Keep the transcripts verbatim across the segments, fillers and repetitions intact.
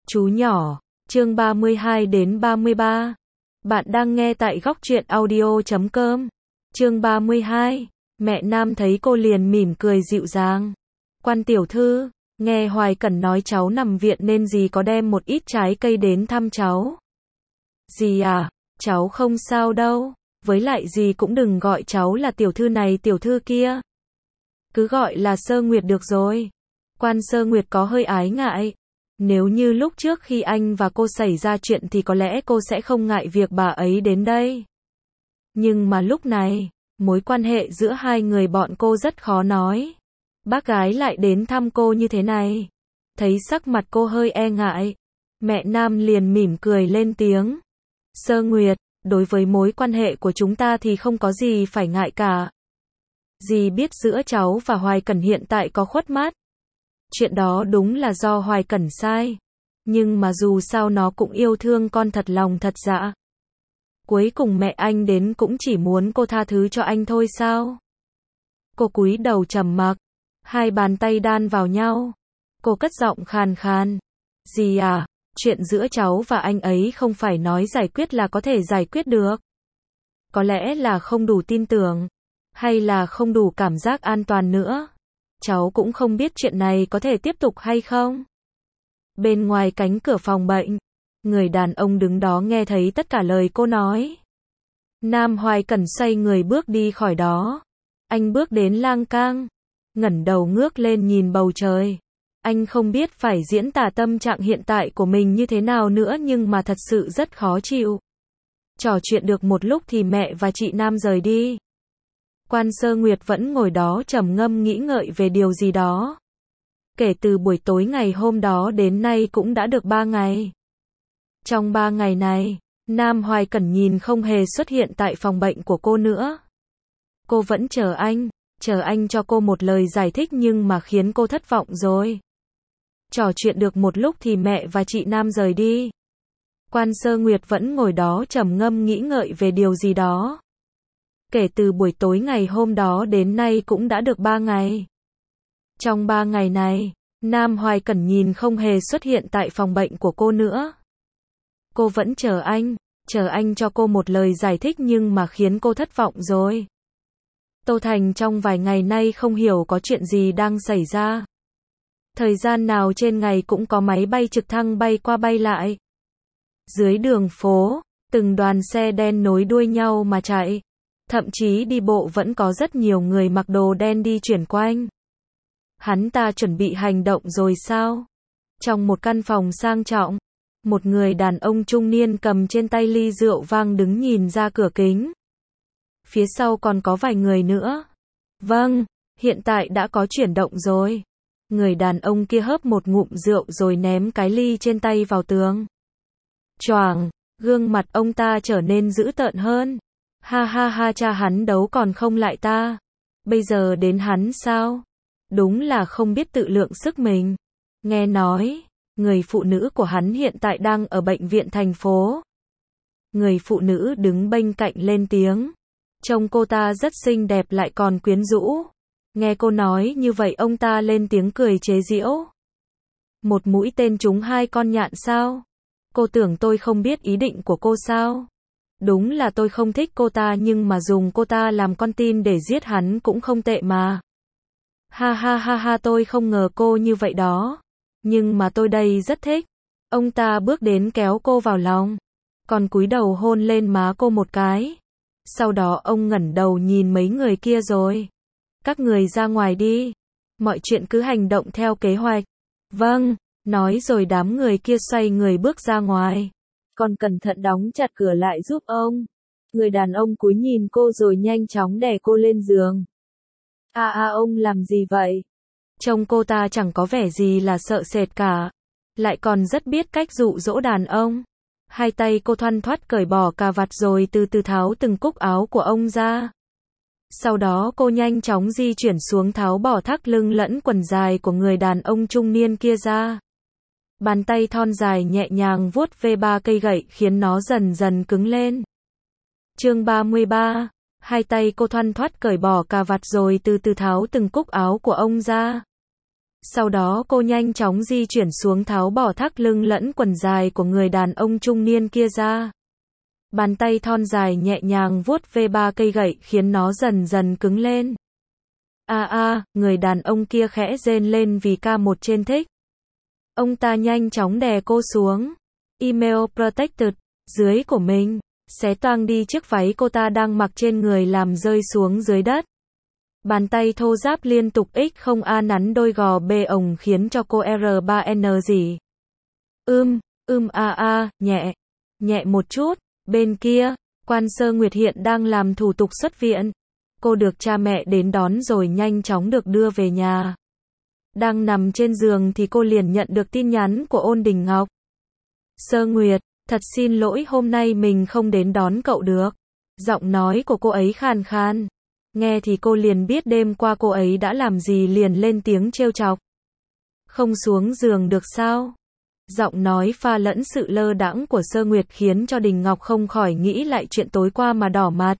Chú nhỏ, chương ba mươi hai đến ba mươi ba. Bạn đang nghe tại góc truyện audio chấm com. Chương ba mươi hai. Mẹ Nam thấy cô liền mỉm cười dịu dàng. Quan tiểu thư, nghe Hoài Cẩn nói cháu nằm viện nên dì có đem một ít trái cây đến thăm cháu. Dì à, cháu không sao đâu, với lại dì cũng đừng gọi cháu là tiểu thư này tiểu thư kia. Cứ gọi là Sơ Nguyệt được rồi. Quan Sơ Nguyệt có hơi ái ngại. Nếu như lúc trước khi anh và cô xảy ra chuyện thì có lẽ cô sẽ không ngại việc bà ấy đến đây. Nhưng mà lúc này, mối quan hệ giữa hai người bọn cô rất khó nói. Bác gái lại đến thăm cô như thế này. Thấy sắc mặt cô hơi e ngại, mẹ Nam liền mỉm cười lên tiếng. Sơ Nguyệt, đối với mối quan hệ của chúng ta thì không có gì phải ngại cả. Dì biết giữa cháu và Hoài Cẩn hiện tại có khuất mát. Chuyện đó đúng là do Hoài Cẩn sai. Nhưng mà dù sao nó cũng yêu thương con thật lòng thật dạ. Cuối cùng mẹ anh đến cũng chỉ muốn cô tha thứ cho anh thôi sao? Cô cúi đầu trầm mặc, hai bàn tay đan vào nhau. Cô cất giọng khàn khàn. Dì à, chuyện giữa cháu và anh ấy không phải nói giải quyết là có thể giải quyết được. Có lẽ là không đủ tin tưởng, hay là không đủ cảm giác an toàn nữa. Cháu cũng không biết chuyện này có thể tiếp tục hay không. Bên ngoài cánh cửa phòng bệnh, người đàn ông đứng đó nghe thấy tất cả lời cô nói. Nam Hoài Cẩn xoay người bước đi khỏi đó. Anh bước đến lang cang, ngẩng đầu ngước lên nhìn bầu trời. Anh không biết phải diễn tả tâm trạng hiện tại của mình như thế nào nữa nhưng mà thật sự rất khó chịu. Trò chuyện được một lúc thì mẹ và chị Nam rời đi. Quan Sơ Nguyệt vẫn ngồi đó trầm ngâm nghĩ ngợi về điều gì đó. Kể từ buổi tối ngày hôm đó đến nay cũng đã được ba ngày. Trong ba ngày này, Nam Hoài Cẩn nhìn không hề xuất hiện tại phòng bệnh của cô nữa. Cô vẫn chờ anh, chờ anh cho cô một lời giải thích nhưng mà khiến cô thất vọng rồi. Trò chuyện được một lúc thì mẹ và chị Nam rời đi. Quan Sơ Nguyệt vẫn ngồi đó trầm ngâm nghĩ ngợi về điều gì đó. Kể từ buổi tối ngày hôm đó đến nay cũng đã được ba ngày. Trong ba ngày này, Nam Hoài Cẩn nhìn không hề xuất hiện tại phòng bệnh của cô nữa. Cô vẫn chờ anh, chờ anh cho cô một lời giải thích nhưng mà khiến cô thất vọng rồi. Tô Thành trong vài ngày nay không hiểu có chuyện gì đang xảy ra. Thời gian nào trên ngày cũng có máy bay trực thăng bay qua bay lại. Dưới đường phố, từng đoàn xe đen nối đuôi nhau mà chạy. Thậm chí đi bộ vẫn có rất nhiều người mặc đồ đen đi chuyển quanh. Hắn ta chuẩn bị hành động rồi sao? Trong một căn phòng sang trọng, một người đàn ông trung niên cầm trên tay ly rượu vang đứng nhìn ra cửa kính. Phía sau còn có vài người nữa. Vâng, hiện tại đã có chuyển động rồi. Người đàn ông kia hớp một ngụm rượu rồi ném cái ly trên tay vào tường. Choàng, gương mặt ông ta trở nên dữ tợn hơn. Ha ha ha, cha hắn đấu còn không lại ta. Bây giờ đến hắn sao? Đúng là không biết tự lượng sức mình. Nghe nói, người phụ nữ của hắn hiện tại đang ở bệnh viện thành phố. Người phụ nữ đứng bên cạnh lên tiếng. Trông cô ta rất xinh đẹp lại còn quyến rũ. Nghe cô nói như vậy ông ta lên tiếng cười chế giễu. Một mũi tên trúng hai con nhạn sao? Cô tưởng tôi không biết ý định của cô sao? Đúng là tôi không thích cô ta nhưng mà dùng cô ta làm con tin để giết hắn cũng không tệ mà. Ha ha ha ha, tôi không ngờ cô như vậy đó. Nhưng mà tôi đây rất thích. Ông ta bước đến kéo cô vào lòng. Còn cúi đầu hôn lên má cô một cái. Sau đó ông ngẩng đầu nhìn mấy người kia rồi. Các người ra ngoài đi. Mọi chuyện cứ hành động theo kế hoạch. Vâng, nói rồi đám người kia xoay người bước ra ngoài. Còn cẩn thận đóng chặt cửa lại giúp ông. Người đàn ông cúi nhìn cô rồi nhanh chóng đè cô lên giường. À à, ông làm gì vậy? Trông cô ta chẳng có vẻ gì là sợ sệt cả. Lại còn rất biết cách dụ dỗ đàn ông. Hai tay cô thoăn thoắt cởi bỏ cà vạt rồi từ từ tháo từng cúc áo của ông ra. Sau đó cô nhanh chóng di chuyển xuống tháo bỏ thắt lưng lẫn quần dài của người đàn ông trung niên kia ra. Bàn tay thon dài nhẹ nhàng vuốt ve ba cây gậy khiến nó dần dần cứng lên. Chương ba mươi ba. Hai tay cô thoăn thoắt cởi bỏ cà vạt rồi từ từ tháo từng cúc áo của ông ra. Sau đó cô nhanh chóng di chuyển xuống tháo bỏ thắt lưng lẫn quần dài của người đàn ông trung niên kia ra. Bàn tay thon dài nhẹ nhàng vuốt ve ba cây gậy khiến nó dần dần cứng lên. A a, người đàn ông kia khẽ rên lên vì ca một trên thích. Ông ta nhanh chóng đè cô xuống. Email protected, dưới của mình, xé toang đi chiếc váy cô ta đang mặc trên người làm rơi xuống dưới đất. Bàn tay thô ráp liên tục x không a nắn đôi gò bê ổng khiến cho cô R ba N gì. Ưm, ưm a a, nhẹ, nhẹ một chút. Bên kia, Quan Sơ Nguyệt hiện đang làm thủ tục xuất viện. Cô được cha mẹ đến đón rồi nhanh chóng được đưa về nhà. Đang nằm trên giường thì cô liền nhận được tin nhắn của Ôn Đình Ngọc. Sơ Nguyệt, thật xin lỗi hôm nay mình không đến đón cậu được. Giọng nói của cô ấy khàn khàn. Nghe thì cô liền biết đêm qua cô ấy đã làm gì, liền lên tiếng trêu chọc. Không xuống giường được sao? Giọng nói pha lẫn sự lơ đãng của Sơ Nguyệt khiến cho Đình Ngọc không khỏi nghĩ lại chuyện tối qua mà đỏ mặt.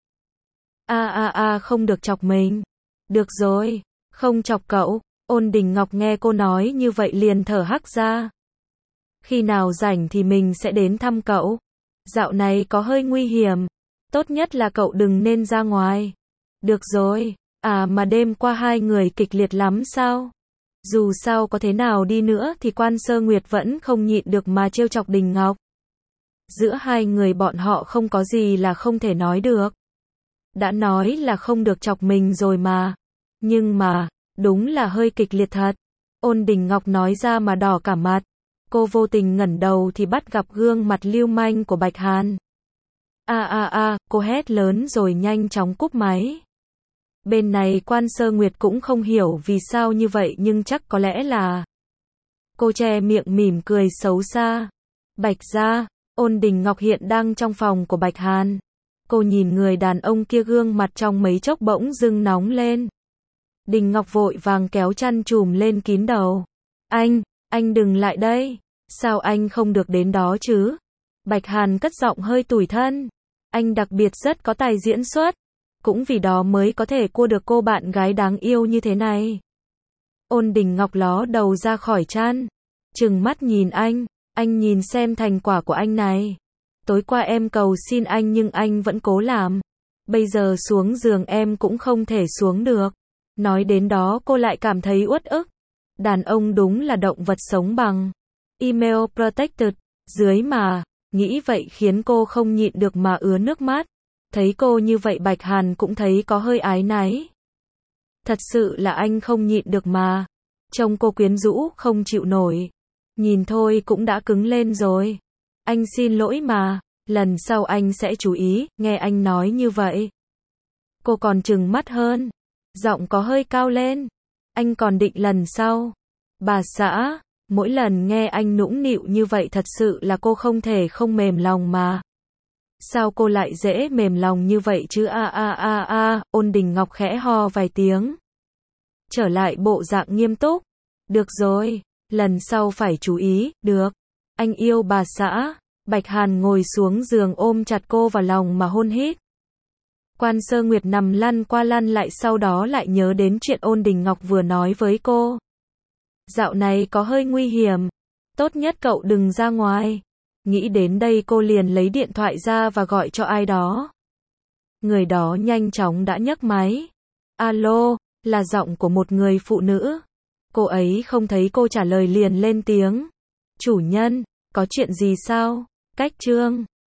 A a a, không được chọc mình. Được rồi, không chọc cậu. Ôn Đình Ngọc nghe cô nói như vậy liền thở hắt ra. Khi nào rảnh thì mình sẽ đến thăm cậu. Dạo này có hơi nguy hiểm. Tốt nhất là cậu đừng nên ra ngoài. Được rồi, à mà đêm qua hai người kịch liệt lắm sao? Dù sao có thế nào đi nữa thì Quan Sơ Nguyệt vẫn không nhịn được mà trêu chọc Đình Ngọc. Giữa hai người bọn họ không có gì là không thể nói được. Đã nói là không được chọc mình rồi mà. Nhưng mà, đúng là hơi kịch liệt thật. Ôn Đình Ngọc nói ra mà đỏ cả mặt. Cô vô tình ngẩng đầu thì bắt gặp gương mặt lưu manh của Bạch Hàn. A a a, cô hét lớn rồi nhanh chóng cúp máy. Bên này Quan Sơ Nguyệt cũng không hiểu vì sao như vậy nhưng chắc có lẽ là... Cô che miệng mỉm cười xấu xa. Bạch gia, Ôn Đình Ngọc hiện đang trong phòng của Bạch Hàn. Cô nhìn người đàn ông kia gương mặt trong mấy chốc bỗng dưng nóng lên. Đình Ngọc vội vàng kéo chăn trùm lên kín đầu. Anh, anh đừng lại đây. Sao anh không được đến đó chứ? Bạch Hàn cất giọng hơi tủi thân. Anh đặc biệt rất có tài diễn xuất. Cũng vì đó mới có thể cua được cô bạn gái đáng yêu như thế này. Ôn Đình Ngọc ló đầu ra khỏi chăn. Trừng mắt nhìn anh. Anh nhìn xem thành quả của anh này. Tối qua em cầu xin anh nhưng anh vẫn cố làm. Bây giờ xuống giường em cũng không thể xuống được. Nói đến đó cô lại cảm thấy uất ức. Đàn ông đúng là động vật sống bằng. Email protected, dưới mà. Nghĩ vậy khiến cô không nhịn được mà ứa nước mắt. Thấy cô như vậy Bạch Hàn cũng thấy có hơi áy náy. Thật sự là anh không nhịn được mà. Trông cô quyến rũ không chịu nổi. Nhìn thôi cũng đã cứng lên rồi. Anh xin lỗi mà. Lần sau anh sẽ chú ý, nghe anh nói như vậy. Cô còn trừng mắt hơn. Giọng có hơi cao lên. Anh còn định lần sau. Bà xã, mỗi lần nghe anh nũng nịu như vậy thật sự là cô không thể không mềm lòng mà. Sao cô lại dễ mềm lòng như vậy chứ? A a a a, Ôn Đình Ngọc khẽ ho vài tiếng. Trở lại bộ dạng nghiêm túc. Được rồi, lần sau phải chú ý, được. Anh yêu bà xã. Bạch Hàn ngồi xuống giường ôm chặt cô vào lòng mà hôn hít. Quan Sơ Nguyệt nằm lăn qua lăn lại sau đó lại nhớ đến chuyện Ôn Đình Ngọc vừa nói với cô. Dạo này có hơi nguy hiểm. Tốt nhất cậu đừng ra ngoài. Nghĩ đến đây cô liền lấy điện thoại ra và gọi cho ai đó. Người đó nhanh chóng đã nhấc máy. Alo, là giọng của một người phụ nữ. Cô ấy không thấy cô trả lời liền lên tiếng. Chủ nhân, có chuyện gì sao? Cách Trương.